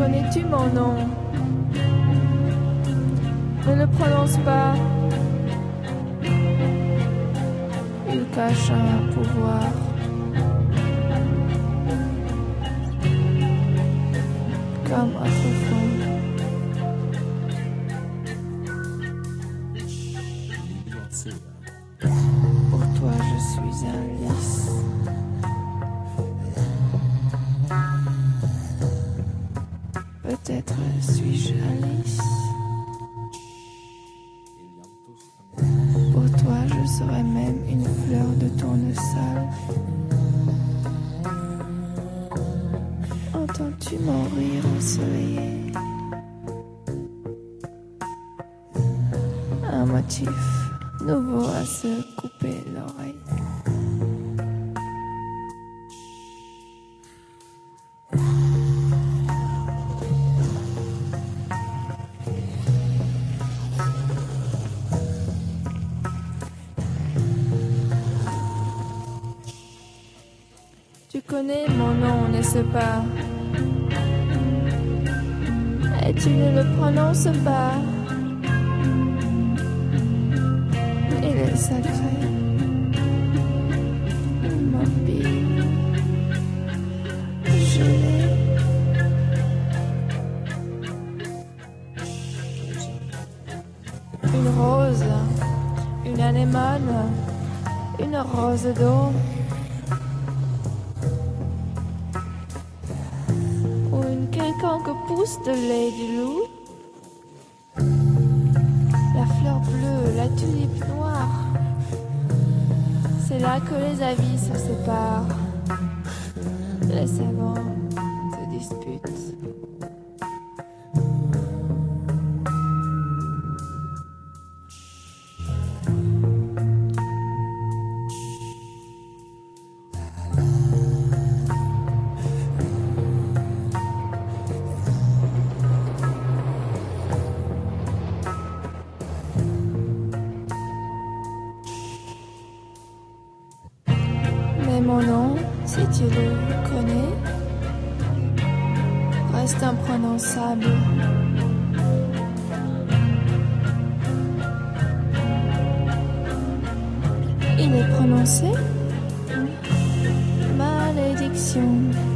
Connais-tu mon nom? Ne le prononce pas. Il cache un pouvoir. Comme autrefois. Pour toi, je suis un lys. Peut-être suis-je Alice. Pour toi, je serai même une fleur de tournesol. Entends-tu mon rire ensoleillé? Un motif nouveau à se couper l'oreille. Tu connais mon nom, n'est-ce pas? Et tu ne le prononces pas. Il est sacré, immobile, gelé. Une rose, une anémone, une rose d'eau. Ou une quelconque pousse de lait du loup. La fleur bleue, la tulipe noire. C'est là que les avis se séparent. Les savants se disputent. Mais mon nom, si tu le connais, reste imprononçable. Il est prononcé malédiction.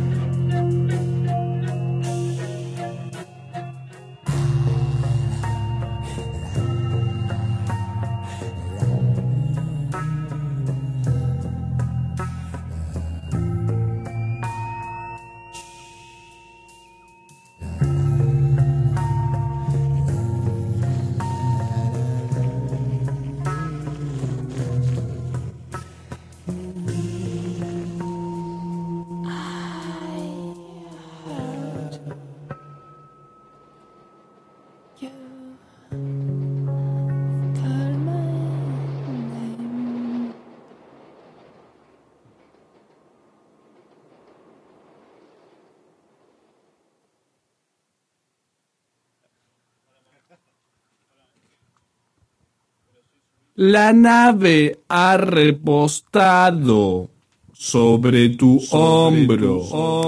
La nave ha repostado sobre tu hombro.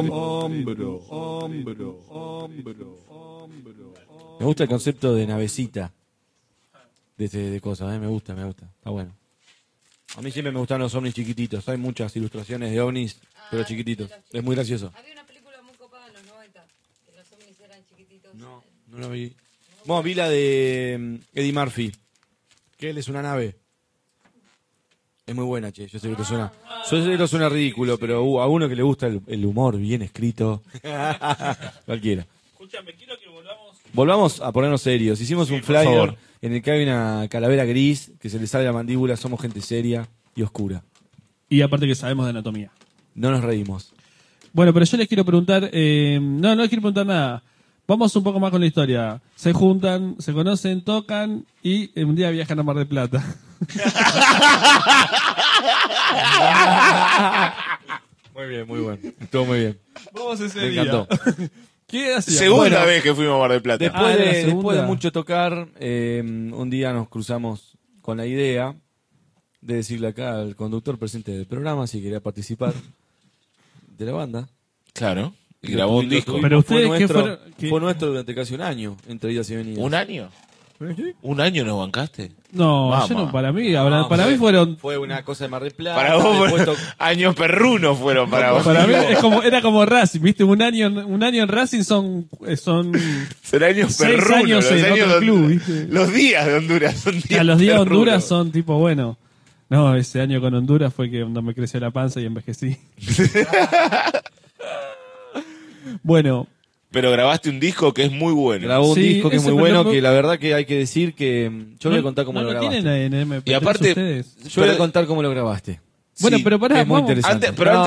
Me gusta el concepto de navecita. De cosas, me gusta. Está bueno. A mí siempre me gustan los ovnis chiquititos. Hay muchas ilustraciones de ovnis, pero chiquititos. Es muy gracioso. Había una película muy copada en los 90, que los ovnis eran chiquititos. No la vi. Bueno, vi la de Eddie Murphy, que él es una nave. Es muy buena, che. Yo sé que esto suena ridículo, pero a uno que le gusta el humor bien escrito, cualquiera. Escúchame, quiero que Volvamos a ponernos serios. Hicimos un flyer en el que hay una calavera gris que se le sale la mandíbula. Somos gente seria y oscura. Y aparte que sabemos de anatomía. No nos reímos. Bueno, pero yo les quiero preguntar... no les quiero preguntar nada. Vamos un poco más con la historia. Se juntan, se conocen, tocan y un día viajan a Mar del Plata. Muy bien, muy bueno. Estuvo muy bien. Vamos ese Me día. encantó. ¿Qué hacían? Segunda vez que fuimos a Mar del Plata. Después de mucho tocar, un día nos cruzamos con la idea de decirle acá al conductor presente del programa si quería participar de la banda. Claro. Y grabó un disco. Pero fue ustedes, ¿qué nuestro, fueron? ¿Qué? fue nuestro durante casi un año, entre idas y venidas. ¿Un año? ¿Un año nos bancaste? No, Mamá. yo no, para mí, Fue- mí fueron... Fue una cosa de Mar del Plata. Para vos, después años perrunos fueron para vos. Para mí era como Racing, ¿viste? Un año en Racing son Son años 6 perrunos. años los en años otro club, ¿viste? Los días de Honduras son días a los días de perrunos. Honduras son tipo, bueno, no, ese año con Honduras fue que cuando me creció la panza y envejecí. Bueno, Pero grabaste un disco que es muy bueno. grabó un Sí, disco que es ese, muy pero bueno, no- que la verdad que hay que decir que yo voy a ¿no- contar cómo no lo grabaste. tienen en MP3 Y aparte- ustedes? Yo voy a contar cómo lo grabaste. Bueno, Sí, pero pará, que es muy vamos- interesante. Antes, pero No,